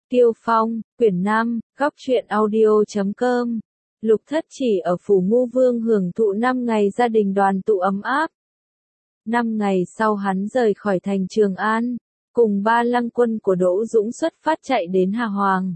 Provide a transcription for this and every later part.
Tiêu Phong, quyển 5, góc truyện audio.com. Lục Thất chỉ ở phủ Ngô Vương hưởng thụ 5 ngày gia đình đoàn tụ ấm áp. 5 ngày sau hắn rời khỏi thành Trường An, cùng 3 lăng quân của Đỗ Dũng xuất phát chạy đến Hà Hoàng.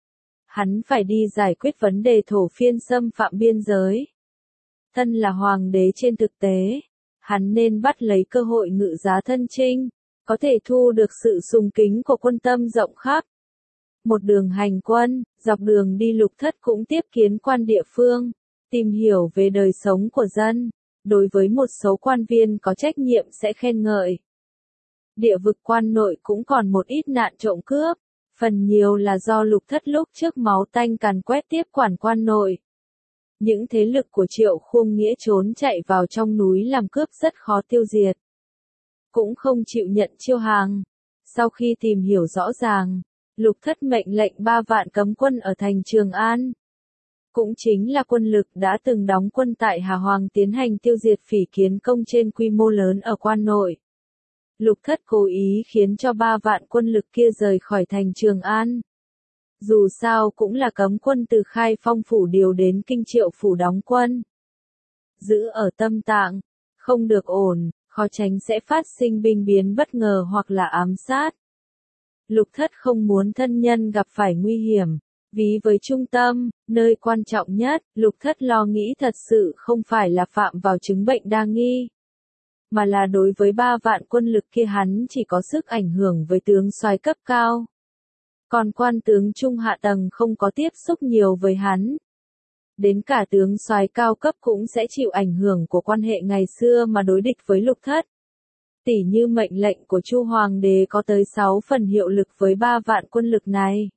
Hắn phải đi giải quyết vấn đề thổ phiên xâm phạm biên giới. Thân là hoàng đế trên thực tế, hắn nên bắt lấy cơ hội ngự giá thân chinh, có thể thu được sự sùng kính của quân tâm rộng khắp. Một đường hành quân, dọc đường đi Lục Thất cũng tiếp kiến quan địa phương, tìm hiểu về đời sống của dân, đối với một số quan viên có trách nhiệm sẽ khen ngợi. Địa vực quan nội cũng còn một ít nạn trộm cướp, phần nhiều là do Lục Thất lúc trước máu tanh càn quét tiếp quản quan nội. Những thế lực của Triệu Khuông Nghĩa trốn chạy vào trong núi làm cướp rất khó tiêu diệt. Cũng không chịu nhận chiêu hàng. Sau khi tìm hiểu rõ ràng, Lục Thất mệnh lệnh 3 vạn cấm quân ở thành Trường An. Cũng chính là quân lực đã từng đóng quân tại Hà Hoàng tiến hành tiêu diệt phỉ kiến công trên quy mô lớn ở quan nội. Lục Thất cố ý khiến cho 3 vạn quân lực kia rời khỏi thành Trường An. Dù sao cũng là cấm quân từ Khai Phong phủ điều đến Kinh Triệu phủ đóng quân. Giữ ở Tâm Tạng, không được ổn, khó tránh sẽ phát sinh binh biến bất ngờ hoặc là ám sát. Lục Thất không muốn thân nhân gặp phải nguy hiểm, vì với trung tâm, nơi quan trọng nhất, Lục Thất lo nghĩ thật sự không phải là phạm vào chứng bệnh đa nghi, mà là đối với 3 vạn quân lực kia hắn chỉ có sức ảnh hưởng với tướng soái cấp cao. Còn quan tướng trung hạ tầng không có tiếp xúc nhiều với hắn. Đến cả tướng soái cao cấp cũng sẽ chịu ảnh hưởng của quan hệ ngày xưa mà đối địch với Lục Thất. Tỉ như mệnh lệnh của Chu Hoàng đế có tới 6 phần hiệu lực với 3 vạn quân lực này.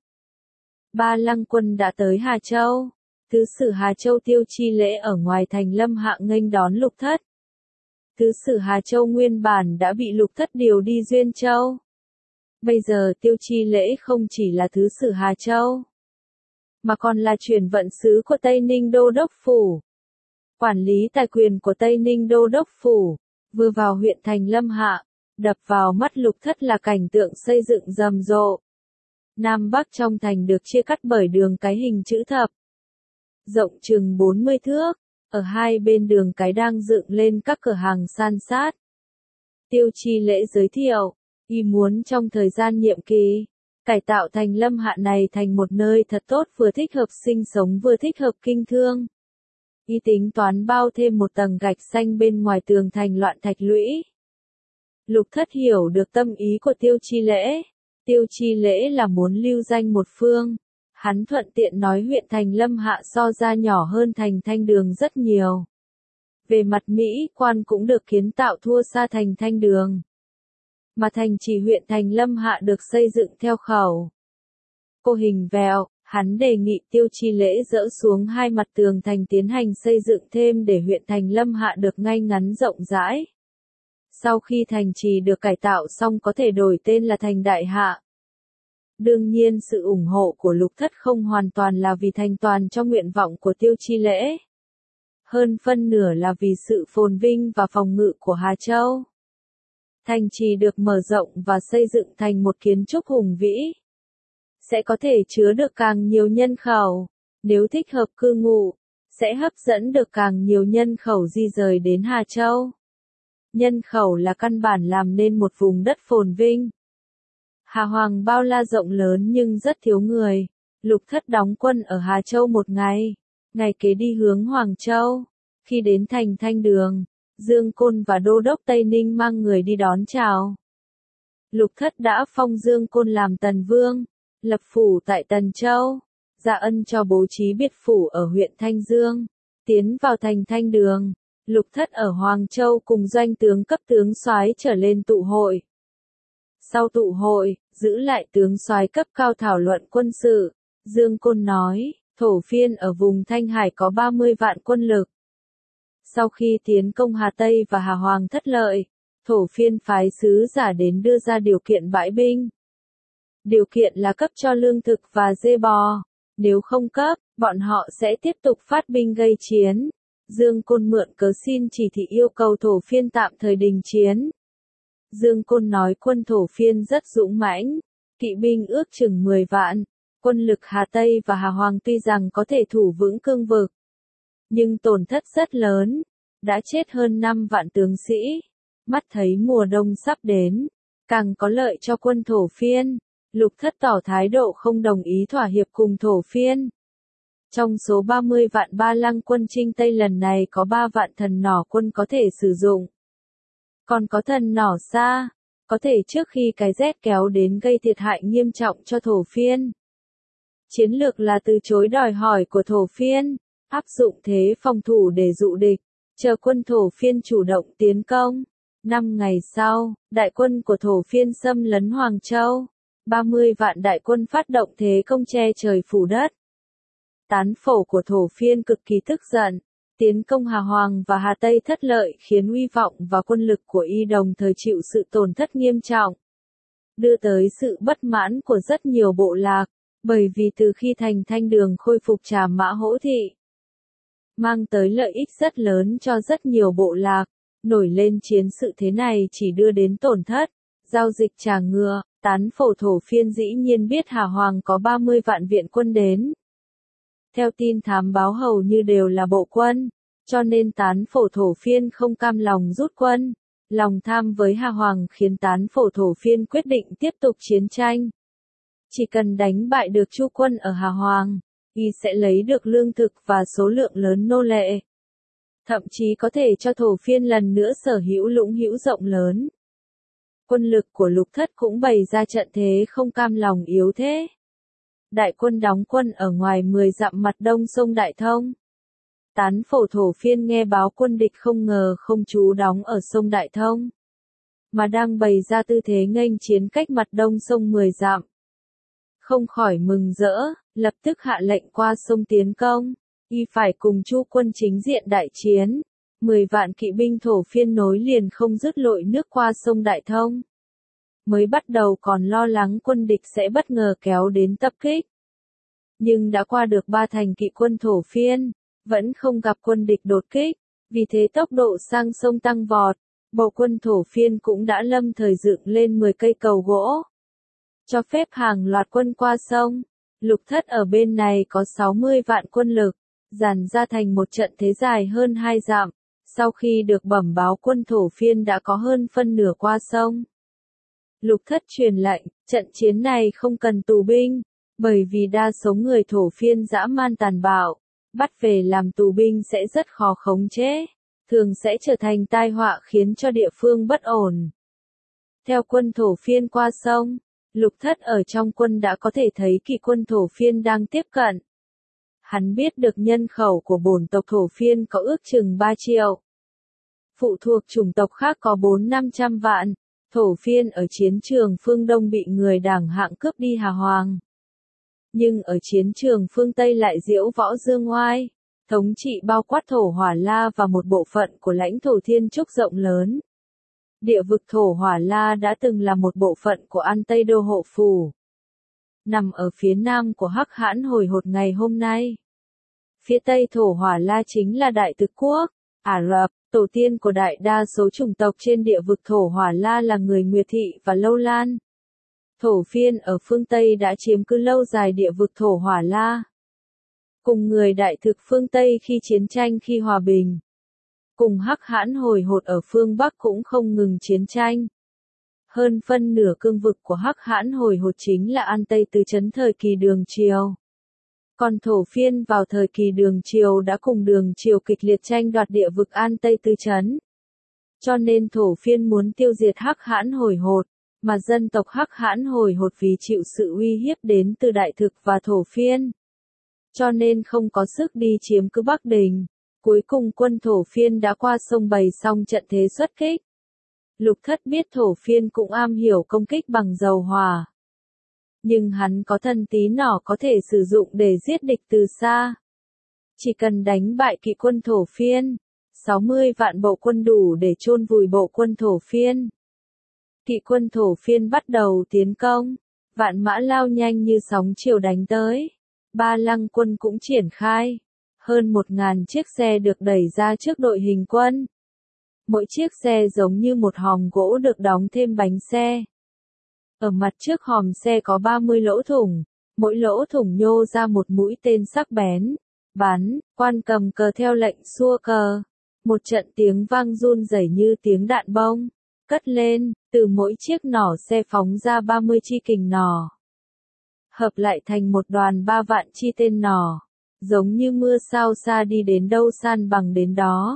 3 lăng quân đã tới Hà Châu. Thứ sử Hà Châu Tiêu Chi Lễ ở ngoài thành Lâm Hạ nghênh đón Lục Thất. Thứ sử Hà Châu nguyên bản đã bị Lục Thất điều đi Duyên Châu. Bây giờ Tiêu Chi Lễ không chỉ là thứ sử Hà Châu, mà còn là chuyển vận sứ của Tây Ninh Đô Đốc Phủ. Quản lý tài quyền của Tây Ninh Đô Đốc Phủ, vừa vào huyện thành Lâm Hạ, đập vào mắt Lục Thất là cảnh tượng xây dựng rầm rộ. Nam Bắc trong thành được chia cắt bởi đường cái hình chữ thập, rộng chừng 40 thước, ở hai bên đường cái đang dựng lên các cửa hàng san sát. Tiêu Chi Lễ giới thiệu, y muốn trong thời gian nhiệm kỳ, cải tạo thành Lâm Hạ này thành một nơi thật tốt vừa thích hợp sinh sống vừa thích hợp kinh thương. Y tính toán bao thêm một tầng gạch xanh bên ngoài tường thành loạn thạch lũy. Lục Thất hiểu được tâm ý của Tiêu Chi Lễ. Tiêu Chi Lễ là muốn lưu danh một phương. Hắn thuận tiện nói huyện thành Lâm Hạ so ra nhỏ hơn thành Thanh Đường rất nhiều. Về mặt mỹ quan cũng được kiến tạo thua xa thành Thanh Đường. Mà thành chỉ huyện thành Lâm Hạ được xây dựng theo khẩu cô hình vẹo. Hắn đề nghị Tiêu Chi Lễ dỡ xuống 2 mặt tường thành tiến hành xây dựng thêm để huyện thành Lâm Hạ được ngay ngắn rộng rãi. Sau khi thành trì được cải tạo xong có thể đổi tên là thành Đại Hạ. Đương nhiên sự ủng hộ của Lục Thất không hoàn toàn là vì thành toàn cho nguyện vọng của Tiêu Chi Lễ. Hơn phân nửa là vì sự phồn vinh và phòng ngự của Hà Châu. Thành trì được mở rộng và xây dựng thành một kiến trúc hùng vĩ, sẽ có thể chứa được càng nhiều nhân khẩu, nếu thích hợp cư ngụ, sẽ hấp dẫn được càng nhiều nhân khẩu di rời đến Hà Châu. Nhân khẩu là căn bản làm nên một vùng đất phồn vinh. Hà Hoàng bao la rộng lớn nhưng rất thiếu người. Lục Thất đóng quân ở Hà Châu một ngày, ngày kế đi hướng Hoàng Châu. Khi đến thành Thanh Đường, Dương Côn và Đô Đốc Tây Ninh mang người đi đón chào. Lục Thất đã phong Dương Côn làm Tần Vương, lập phủ tại Tần Châu, ra ân cho bố trí biệt phủ ở huyện Thanh Dương, tiến vào thành Thanh Đường. Lục Thất ở Hoàng Châu cùng doanh tướng cấp tướng soái trở lên tụ hội. Sau tụ hội, giữ lại tướng soái cấp cao thảo luận quân sự, Dương Côn nói, thổ phiên ở vùng Thanh Hải có 30 vạn quân lực. Sau khi tiến công Hà Tây và Hà Hoàng thất lợi, thổ phiên phái sứ giả đến đưa ra điều kiện bãi binh. Điều kiện là cấp cho lương thực và dê bò, nếu không cấp, bọn họ sẽ tiếp tục phát binh gây chiến. Dương Côn mượn cớ xin chỉ thị yêu cầu thổ phiên tạm thời đình chiến. Dương Côn nói quân thổ phiên rất dũng mãnh, kỵ binh ước chừng 10 vạn. Quân lực Hà Tây và Hà Hoàng tuy rằng có thể thủ vững cương vực, nhưng tổn thất rất lớn, đã chết hơn 5 vạn tướng sĩ. Mắt thấy mùa đông sắp đến, càng có lợi cho quân Thổ Phiên, Lục Thất tỏ thái độ không đồng ý thỏa hiệp cùng Thổ Phiên. Trong số 30 vạn Ba Lăng quân chinh Tây lần này có 3 vạn thần nỏ quân có thể sử dụng. Còn có thần nỏ xa, có thể trước khi cái rét kéo đến gây thiệt hại nghiêm trọng cho Thổ Phiên. Chiến lược là từ chối đòi hỏi của Thổ Phiên, áp dụng thế phòng thủ để dụ địch, chờ quân Thổ Phiên chủ động tiến công. 5 ngày sau, đại quân của Thổ Phiên xâm lấn Hoàng Châu. 30 vạn đại quân phát động thế công che trời phủ đất. Tán phổ của Thổ Phiên cực kỳ tức giận, tiến công Hà Hoàng và Hà Tây thất lợi khiến uy vọng và quân lực của y đồng thời chịu sự tổn thất nghiêm trọng, đưa tới sự bất mãn của rất nhiều bộ lạc, bởi vì từ khi thành Thanh Đường khôi phục Trà Mã Hỗ Thị, mang tới lợi ích rất lớn cho rất nhiều bộ lạc, nổi lên chiến sự thế này chỉ đưa đến tổn thất. Giao dịch trà ngựa, tán phổ Thổ Phiên dĩ nhiên biết Hà Hoàng có 30 vạn viện quân đến. Theo tin thám báo hầu như đều là bộ quân, cho nên tán phổ Thổ Phiên không cam lòng rút quân. Lòng tham với Hà Hoàng khiến tán phổ Thổ Phiên quyết định tiếp tục chiến tranh. Chỉ cần đánh bại được Chu quân ở Hà Hoàng, y sẽ lấy được lương thực và số lượng lớn nô lệ. Thậm chí có thể cho Thổ Phiên lần nữa sở hữu lũng hữu rộng lớn. Quân lực của Lục Thất cũng bày ra trận thế không cam lòng yếu thế. Đại quân đóng quân ở ngoài 10 dặm mặt đông sông Đại Thông. Tán phổ Thổ Phiên nghe báo quân địch không ngờ không trú đóng ở sông Đại Thông, mà đang bày ra tư thế nghênh chiến cách mặt đông sông 10 dặm. Không khỏi mừng rỡ, lập tức hạ lệnh qua sông tiến công, y phải cùng Chu quân chính diện đại chiến. 10 vạn kỵ binh Thổ Phiên nối liền không dứt lội nước qua sông Đại Thông. Mới bắt đầu còn lo lắng quân địch sẽ bất ngờ kéo đến tập kích. Nhưng đã qua được 3 thành kỵ quân Thổ Phiên, vẫn không gặp quân địch đột kích, vì thế tốc độ sang sông tăng vọt. Bộ quân Thổ Phiên cũng đã lâm thời dựng lên 10 cây cầu gỗ, cho phép hàng loạt quân qua sông. Lục Thất ở bên này có 60 vạn quân lực, dàn ra thành một trận thế dài hơn 2 dặm. Sau khi được bẩm báo quân Thổ Phiên đã có hơn phân nửa qua sông, Lục Thất truyền lệnh, trận chiến này không cần tù binh, bởi vì đa số người Thổ Phiên dã man tàn bạo, bắt về làm tù binh sẽ rất khó khống chế, thường sẽ trở thành tai họa khiến cho địa phương bất ổn. Theo quân Thổ Phiên qua sông, Lục Thất ở trong quân đã có thể thấy kỵ quân Thổ Phiên đang tiếp cận. Hắn biết được nhân khẩu của bổn tộc Thổ Phiên có ước chừng 3 triệu. Phụ thuộc chủng tộc khác có 400-500 vạn. Thổ Phiên ở chiến trường phương Đông bị người đảng hạng cướp đi Hà Hoàng. Nhưng ở chiến trường phương Tây lại diễu võ dương oai, thống trị bao quát Thổ Hỏa La và một bộ phận của lãnh thổ Thiên Trúc rộng lớn. Địa vực Thổ Hỏa La đã từng là một bộ phận của An Tây Đô Hộ Phủ, nằm ở phía nam của Hắc Hãn Hồi Hột ngày hôm nay. Phía tây Thổ Hỏa La chính là Đại Thực Quốc, Ả Rập. Tổ tiên của đại đa số chủng tộc trên địa vực Thổ Hỏa La là người Nguyệt Thị và Lâu Lan. Thổ Phiên ở phương Tây đã chiếm cứ lâu dài địa vực Thổ Hỏa La. Cùng người Đại Thực phương Tây khi chiến tranh khi hòa bình. Cùng Hắc Hãn Hồi Hột ở phương Bắc cũng không ngừng chiến tranh. Hơn phân nửa cương vực của Hắc Hãn Hồi Hột chính là An Tây Tứ Trấn thời kỳ Đường Triều. Còn Thổ Phiên vào thời kỳ Đường Triều đã cùng Đường Triều kịch liệt tranh đoạt địa vực An Tây Tứ Trấn. Cho nên Thổ Phiên muốn tiêu diệt Hắc Hãn Hồi Hột, mà dân tộc Hắc Hãn Hồi Hột vì chịu sự uy hiếp đến từ Đại Thực và Thổ Phiên, cho nên không có sức đi chiếm cứ Bắc Đình. Cuối cùng quân Thổ Phiên đã qua sông bày xong trận thế xuất kích. Lục Thất biết Thổ Phiên cũng am hiểu công kích bằng dầu hỏa, nhưng hắn có thần tí nỏ có thể sử dụng để giết địch từ xa. Chỉ cần đánh bại kỵ quân Thổ Phiên, 60 vạn bộ quân đủ để chôn vùi bộ quân Thổ Phiên. Kỵ quân Thổ Phiên bắt đầu tiến công, vạn mã lao nhanh như sóng chiều đánh tới. Ba Lăng quân cũng triển khai, hơn 1000 chiếc xe được đẩy ra trước đội hình quân. Mỗi chiếc xe giống như một hòm gỗ được đóng thêm bánh xe. Ở mặt trước hòm xe có 30 lỗ thủng, mỗi lỗ thủng nhô ra một mũi tên sắc bén. Bắn, quan cầm cờ theo lệnh xua cờ. Một trận tiếng vang run rẩy như tiếng đạn bông. Cất lên, từ mỗi chiếc nỏ xe phóng ra 30 chi kình nỏ. Hợp lại thành một đoàn 3 vạn chi tên nỏ. Giống như mưa sao xa đi đến đâu san bằng đến đó.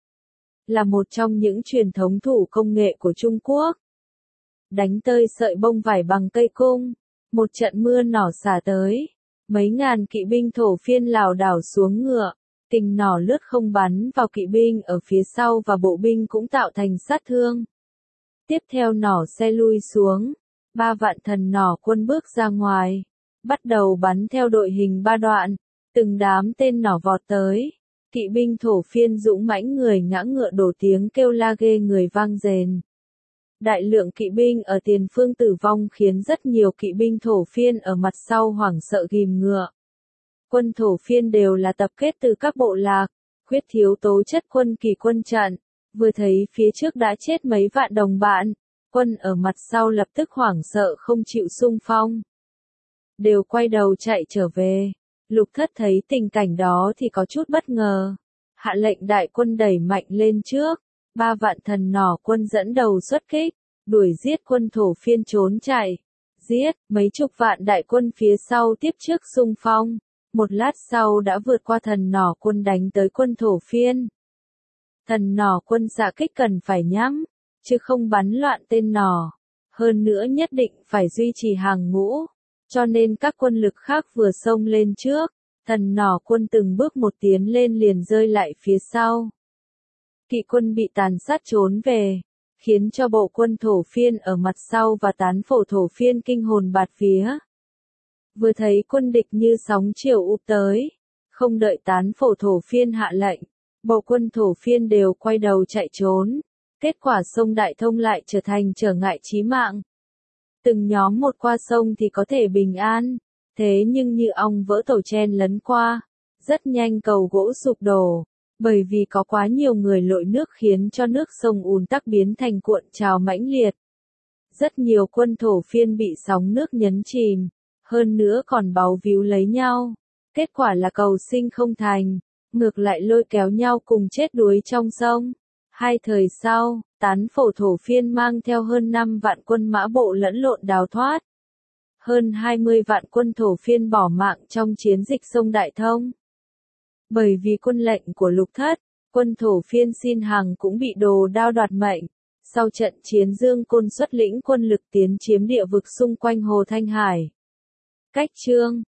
Là một trong những truyền thống thủ công nghệ của Trung Quốc. Đánh tơi sợi bông vải bằng cây cung. Một trận mưa nỏ xả tới. Mấy ngàn kỵ binh thổ phiên lảo đảo xuống ngựa. Kình nỏ lướt không bắn vào kỵ binh ở phía sau và bộ binh cũng tạo thành sát thương. Tiếp theo nỏ xe lui xuống. 3 vạn thần nỏ quân bước ra ngoài. Bắt đầu bắn theo đội hình 3 đoạn. Từng đám tên nỏ vọt tới. Kỵ binh thổ phiên dũng mãnh người ngã ngựa đổ tiếng kêu la ghê người vang rền. Đại lượng kỵ binh ở tiền phương tử vong khiến rất nhiều kỵ binh thổ phiên ở mặt sau hoảng sợ ghim ngựa. Quân thổ phiên đều là tập kết từ các bộ lạc, khuyết thiếu tố chất quân kỳ quân trận. Vừa thấy phía trước đã chết mấy vạn đồng bạn, quân ở mặt sau lập tức hoảng sợ không chịu xung phong. Đều quay đầu chạy trở về. Lục Thất thấy tình cảnh đó thì có chút bất ngờ. Hạ lệnh đại quân đẩy mạnh lên trước. 3 vạn thần nỏ quân dẫn đầu xuất kích, đuổi giết quân thổ phiên trốn chạy. Giết, mấy chục vạn đại quân phía sau tiếp trước xung phong. Một lát sau đã vượt qua thần nỏ quân đánh tới quân thổ phiên. Thần nỏ quân xạ kích cần phải nhắm, chứ không bắn loạn tên nỏ. Hơn nữa nhất định phải duy trì hàng ngũ. Cho nên các quân lực khác vừa xông lên trước, thần nỏ quân từng bước một tiến lên liền rơi lại phía sau. Kỵ quân bị tàn sát trốn về, khiến cho bộ quân thổ phiên ở mặt sau và tán phổ thổ phiên kinh hồn bạt vía. Vừa thấy quân địch như sóng chiều ùa tới, không đợi tán phổ thổ phiên hạ lệnh, bộ quân thổ phiên đều quay đầu chạy trốn. Kết quả sông Đại Thông lại trở thành trở ngại chí mạng. Từng nhóm một qua sông thì có thể bình an, thế nhưng như ong vỡ tổ chen lấn qua, rất nhanh cầu gỗ sụp đổ, bởi vì có quá nhiều người lội nước khiến cho nước sông ùn tắc biến thành cuộn trào mãnh liệt. Rất nhiều quân thổ phiên bị sóng nước nhấn chìm, hơn nữa còn báu víu lấy nhau, kết quả là cầu sinh không thành, ngược lại lôi kéo nhau cùng chết đuối trong sông. 2 thời sau, tán phổ thổ phiên mang theo hơn 5 vạn quân mã bộ lẫn lộn đào thoát. Hơn 20 vạn quân thổ phiên bỏ mạng trong chiến dịch sông Đại Thông. Bởi vì quân lệnh của Lục Thất, quân thổ phiên xin hàng cũng bị đồ đao đoạt mệnh. Sau trận chiến Dương Côn xuất lĩnh quân lực tiến chiếm địa vực xung quanh Hồ Thanh Hải. Cách chương